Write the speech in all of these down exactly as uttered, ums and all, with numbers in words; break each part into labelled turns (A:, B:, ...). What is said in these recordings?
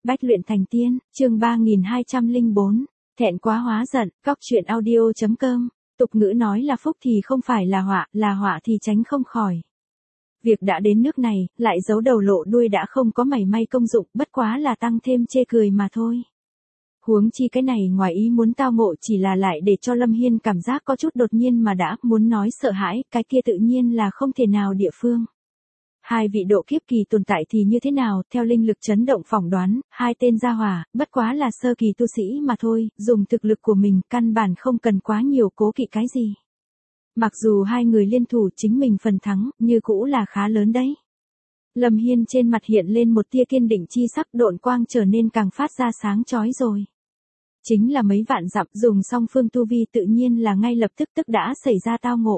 A: Bách luyện thành tiên, chương ba nghìn hai trăm lẻ bốn, thẹn quá hóa giận, góc truyện audio chấm com, tục ngữ nói là phúc thì không phải là họa, là họa thì tránh không khỏi. Việc đã đến nước này, lại giấu đầu lộ đuôi đã không có mảy may công dụng, bất quá là tăng thêm chê cười mà thôi. Huống chi cái này ngoài ý muốn tao ngộ chỉ là lại để cho Lâm Hiên cảm giác có chút đột nhiên mà đã muốn nói sợ hãi, cái kia tự nhiên là không thể nào địa phương. Hai vị độ kiếp kỳ tồn tại thì như thế nào, theo linh lực chấn động phỏng đoán, hai tên gia hỏa, bất quá là sơ kỳ tu sĩ mà thôi, dùng thực lực của mình, căn bản không cần quá nhiều cố kỵ cái gì. Mặc dù hai người liên thủ chính mình phần thắng, như cũ là khá lớn đấy. Lâm Hiên trên mặt hiện lên một tia kiên định chi sắc, độn quang trở nên càng phát ra sáng chói rồi. Chính là mấy vạn dặm dùng song phương tu vi tự nhiên là ngay lập tức tức đã xảy ra tao ngộ.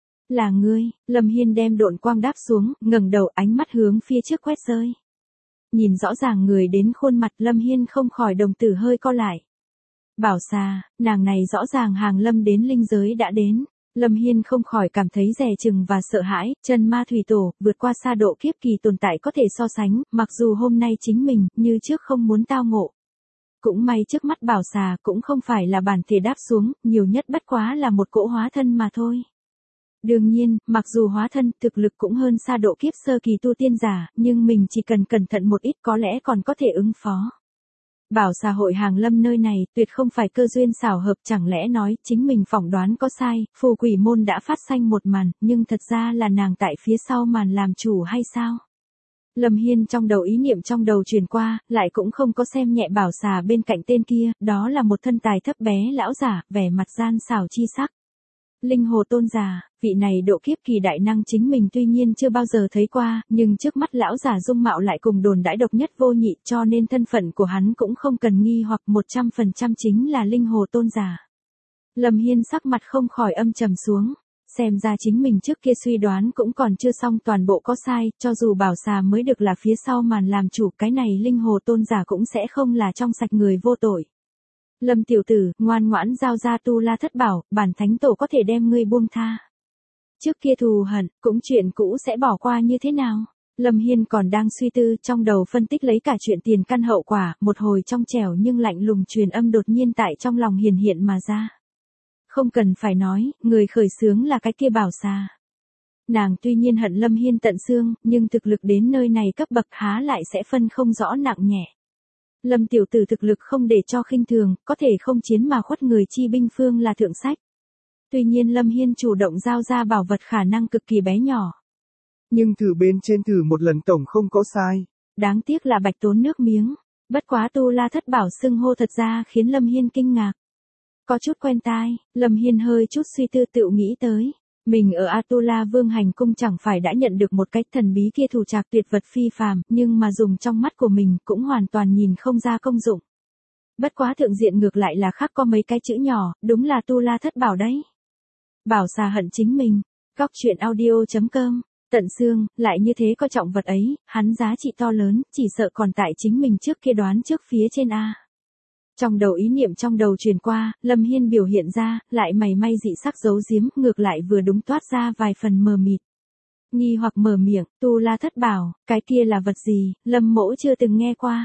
A: Là ngươi, Lâm Hiên đem độn quang đáp xuống, ngẩng đầu ánh mắt hướng phía trước quét rơi. Nhìn rõ ràng người đến khuôn mặt Lâm Hiên không khỏi đồng tử hơi co lại. Bảo xà, nàng này rõ ràng hàng lâm đến linh giới đã đến. Lâm Hiên không khỏi cảm thấy dè chừng và sợ hãi, chân ma thủy tổ, vượt qua xa độ kiếp kỳ tồn tại có thể so sánh, mặc dù hôm nay chính mình, như trước không muốn tao ngộ. Cũng may trước mắt bảo xà cũng không phải là bản thể đáp xuống, nhiều nhất bất quá là một cỗ hóa thân mà thôi. Đương nhiên, mặc dù hóa thân, thực lực cũng hơn xa độ kiếp sơ kỳ tu tiên giả, nhưng mình chỉ cần cẩn thận một ít có lẽ còn có thể ứng phó. Bảo xà hội hàng lâm nơi này, tuyệt không phải cơ duyên xảo hợp, chẳng lẽ nói, chính mình phỏng đoán có sai, phù quỷ môn đã phát sanh một màn, nhưng thật ra là nàng tại phía sau màn làm chủ hay sao? Lâm Hiên trong đầu ý niệm trong đầu truyền qua, lại cũng không có xem nhẹ bảo xà bên cạnh tên kia, đó là một thân tài thấp bé lão giả, vẻ mặt gian xảo chi sắc. Linh hồ tôn giả, vị này độ kiếp kỳ đại năng chính mình tuy nhiên chưa bao giờ thấy qua, nhưng trước mắt lão giả dung mạo lại cùng đồn đãi độc nhất vô nhị, cho nên thân phận của hắn cũng không cần nghi hoặc một trăm phần trăm chính là linh hồ tôn giả. Lâm Hiên sắc mặt không khỏi âm trầm xuống, xem ra chính mình trước kia suy đoán cũng còn chưa xong, toàn bộ có sai, cho dù bảo xà mới được là phía sau màn làm chủ, cái này linh hồ tôn giả cũng sẽ không là trong sạch người vô tội. Lâm tiểu tử, ngoan ngoãn giao ra tu la thất bảo, bản thánh tổ có thể đem ngươi buông tha. Trước kia thù hận, cũng chuyện cũ sẽ bỏ qua như thế nào? Lâm Hiên còn đang suy tư, trong đầu phân tích lấy cả chuyện tiền căn hậu quả, một hồi trong trẻo nhưng lạnh lùng truyền âm đột nhiên tại trong lòng hiển hiện mà ra. Không cần phải nói, người khởi xướng là cái kia bảo xà. Nàng tuy nhiên hận Lâm Hiên tận xương, nhưng thực lực đến nơi này cấp bậc há lại sẽ phân không rõ nặng nhẹ. Lâm tiểu tử thực lực không để cho khinh thường, có thể không chiến mà khuất người chi binh phương là thượng sách. Tuy nhiên Lâm Hiên chủ động giao ra bảo vật khả năng cực kỳ bé nhỏ.
B: Nhưng thử bên trên thử một lần tổng không có sai.
A: Đáng tiếc là bạch tốn nước miếng. Bất quá tu la thất bảo xưng hô thật ra khiến Lâm Hiên kinh ngạc. Có chút quen tai, Lâm Hiên hơi chút suy tư tự nghĩ tới. Mình ở Atula Vương Hành Cung chẳng phải đã nhận được một cái thần bí kia thủ trạc tuyệt vật phi phàm, nhưng mà dùng trong mắt của mình cũng hoàn toàn nhìn không ra công dụng. Bất quá thượng diện ngược lại là khắc có mấy cái chữ nhỏ, đúng là tu la thất bảo đấy. Bảo xà hận chính mình, góc truyện audio chấm com, tận xương, lại như thế coi trọng vật ấy, hắn giá trị to lớn, chỉ sợ còn tại chính mình trước kia đoán trước phía trên A. Trong đầu ý niệm trong đầu truyền qua, Lâm Hiên biểu hiện ra, lại mày may dị sắc giấu giếm, ngược lại vừa đúng toát ra vài phần mờ mịt. Nghi hoặc mở miệng, tu la thất bảo, cái kia là vật gì, Lâm mỗ chưa từng nghe qua.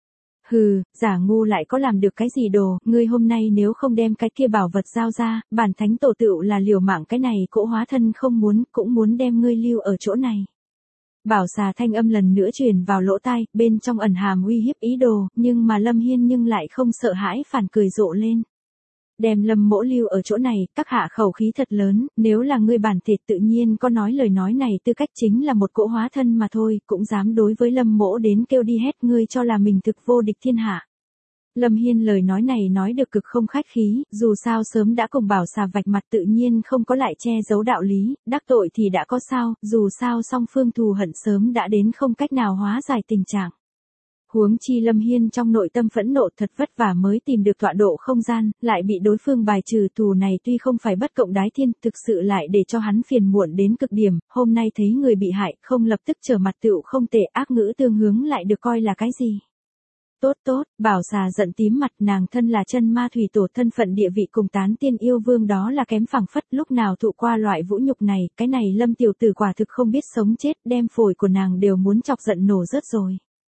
A: Hừ, giả ngu lại có làm được cái gì đồ, ngươi hôm nay nếu không đem cái kia bảo vật giao ra, bản thánh tổ tựu là liều mạng cái này cỗ hóa thân không muốn, cũng muốn đem ngươi lưu ở chỗ này. Bảo xà thanh âm lần nữa truyền vào lỗ tai, bên trong ẩn hàm uy hiếp ý đồ, nhưng mà Lâm Hiên nhưng lại không sợ hãi phản cười rộ lên. Đem Lâm mỗ lưu ở chỗ này, các hạ khẩu khí thật lớn, nếu là ngươi bản thể tự nhiên có nói lời nói này tư cách chính là một cỗ hóa thân mà thôi, cũng dám đối với Lâm mỗ đến kêu đi hét, ngươi cho là mình thực vô địch thiên hạ. Lâm Hiên lời nói này nói được cực không khách khí, dù sao sớm đã cùng bảo xà vạch mặt tự nhiên không có lại che giấu đạo lý, đắc tội thì đã có sao, dù sao song phương thù hận sớm đã đến không cách nào hóa giải tình trạng. Huống chi Lâm Hiên trong nội tâm phẫn nộ thật vất vả mới tìm được tọa độ không gian, lại bị đối phương bài trừ, thù này tuy không phải bất cộng đái thiên, thực sự lại để cho hắn phiền muộn đến cực điểm, hôm nay thấy người bị hại, không lập tức trở mặt tựu không tệ, ác ngữ tương hướng lại được coi là cái gì. Tốt tốt, bảo xà giận tím mặt, nàng thân là chân ma thủy tổ, thân phận địa vị cùng tán tiên yêu vương đó là kém phẳng phất, lúc nào thụ qua loại vũ nhục này, cái này Lâm tiểu tử quả thực không biết sống chết, đem phổi của nàng đều muốn chọc giận nổ rớt rồi.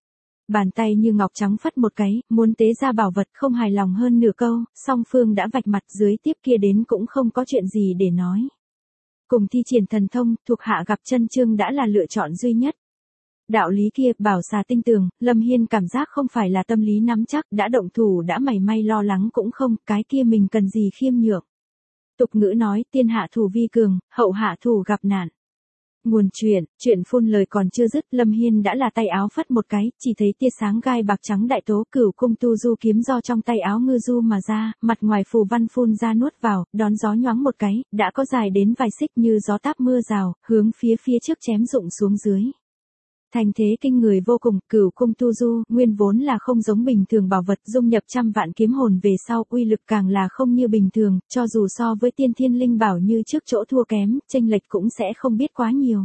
A: Bàn tay như ngọc trắng phất một cái, muốn tế ra bảo vật không hài lòng hơn nửa câu, song phương đã vạch mặt dưới tiếp kia đến cũng không có chuyện gì để nói. Cùng thi triển thần thông, thuộc hạ gặp chân chương đã là lựa chọn duy nhất. Đạo lý kia, Bảo Xà tin tưởng, Lâm Hiên cảm giác không phải là tâm lý nắm chắc, đã động thủ đã mảy may lo lắng cũng không, cái kia mình cần gì khiêm nhượng. Tục ngữ nói, tiên hạ thủ vi cường, hậu hạ thủ gặp nạn. Nguồn chuyện, chuyện phun lời còn chưa dứt, Lâm Hiên đã là tay áo phất một cái, chỉ thấy tia sáng gai bạc trắng đại tố cửu cung tu du kiếm do trong tay áo ngư du mà ra, mặt ngoài phù văn phun ra nuốt vào, đón gió nhoáng một cái, đã có dài đến vài xích như gió táp mưa rào, hướng phía phía trước chém rụng xuống dưới. Thành thế kinh người vô cùng, cửu cung tu du, nguyên vốn là không giống bình thường bảo vật dung nhập trăm vạn kiếm hồn về sau, uy lực càng là không như bình thường, cho dù so với tiên thiên linh bảo như trước chỗ thua kém, chênh lệch cũng sẽ không biết quá nhiều.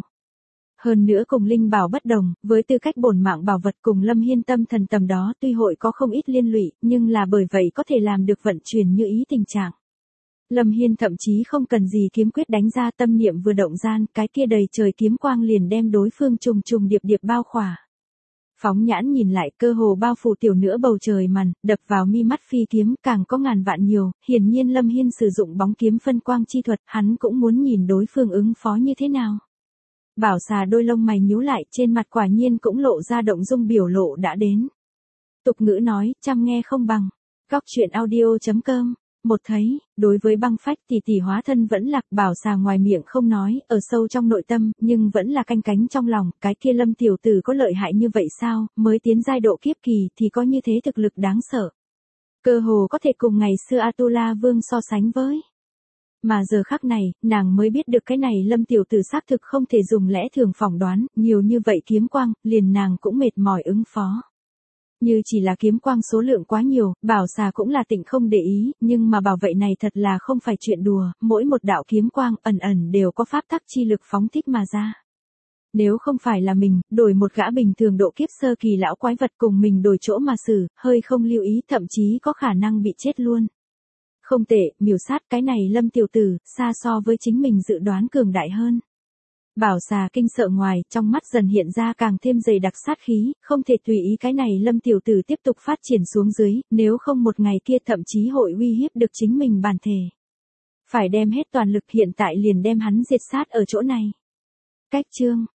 A: Hơn nữa cùng linh bảo bất đồng, với tư cách bổn mạng bảo vật cùng Lâm Hiên tâm thần tầm đó tuy hội có không ít liên lụy, nhưng là bởi vậy có thể làm được vận chuyển như ý tình trạng. Lâm Hiên thậm chí không cần gì kiếm quyết đánh ra, tâm niệm vừa động gian, cái kia đầy trời kiếm quang liền đem đối phương trùng trùng điệp điệp bao khỏa. Phóng nhãn nhìn lại, cơ hồ bao phủ tiểu nửa bầu trời màn, đập vào mi mắt phi kiếm, càng có ngàn vạn nhiều, hiển nhiên Lâm Hiên sử dụng bóng kiếm phân quang chi thuật, hắn cũng muốn nhìn đối phương ứng phó như thế nào. Bảo Xà đôi lông mày nhíu lại, trên mặt quả nhiên cũng lộ ra động dung biểu lộ đã đến. Tục ngữ nói, chăm nghe không bằng. Góc truyện audio chấm com. Một thấy, đối với băng phách tỷ tỷ hóa thân vẫn lạc, Bảo Xà ngoài miệng không nói, ở sâu trong nội tâm, nhưng vẫn là canh cánh trong lòng, cái kia Lâm tiểu tử có lợi hại như vậy sao, mới tiến giai độ kiếp kỳ thì có như thế thực lực đáng sợ. Cơ hồ có thể cùng ngày xưa Atula Vương so sánh với. Mà giờ khắc này, nàng mới biết được cái này Lâm tiểu tử xác thực không thể dùng lẽ thường phỏng đoán, nhiều như vậy kiếm quang, liền nàng cũng mệt mỏi ứng phó. Như chỉ là kiếm quang số lượng quá nhiều, Bảo Xà cũng là tịnh không để ý, nhưng mà bảo vệ này thật là không phải chuyện đùa, mỗi một đạo kiếm quang ẩn ẩn đều có pháp tắc chi lực phóng thích mà ra. Nếu không phải là mình, đổi một gã bình thường độ kiếp sơ kỳ lão quái vật cùng mình đổi chỗ mà xử, hơi không lưu ý thậm chí có khả năng bị chết luôn. Không tệ, miểu sát cái này Lâm tiểu tử, xa so với chính mình dự đoán cường đại hơn. Bảo Xà kinh sợ ngoài, trong mắt dần hiện ra càng thêm dày đặc sát khí, không thể tùy ý cái này Lâm tiểu tử tiếp tục phát triển xuống dưới, nếu không một ngày kia thậm chí hội uy hiếp được chính mình bản thể. Phải đem hết toàn lực hiện tại liền đem hắn diệt sát ở chỗ này. Cách chương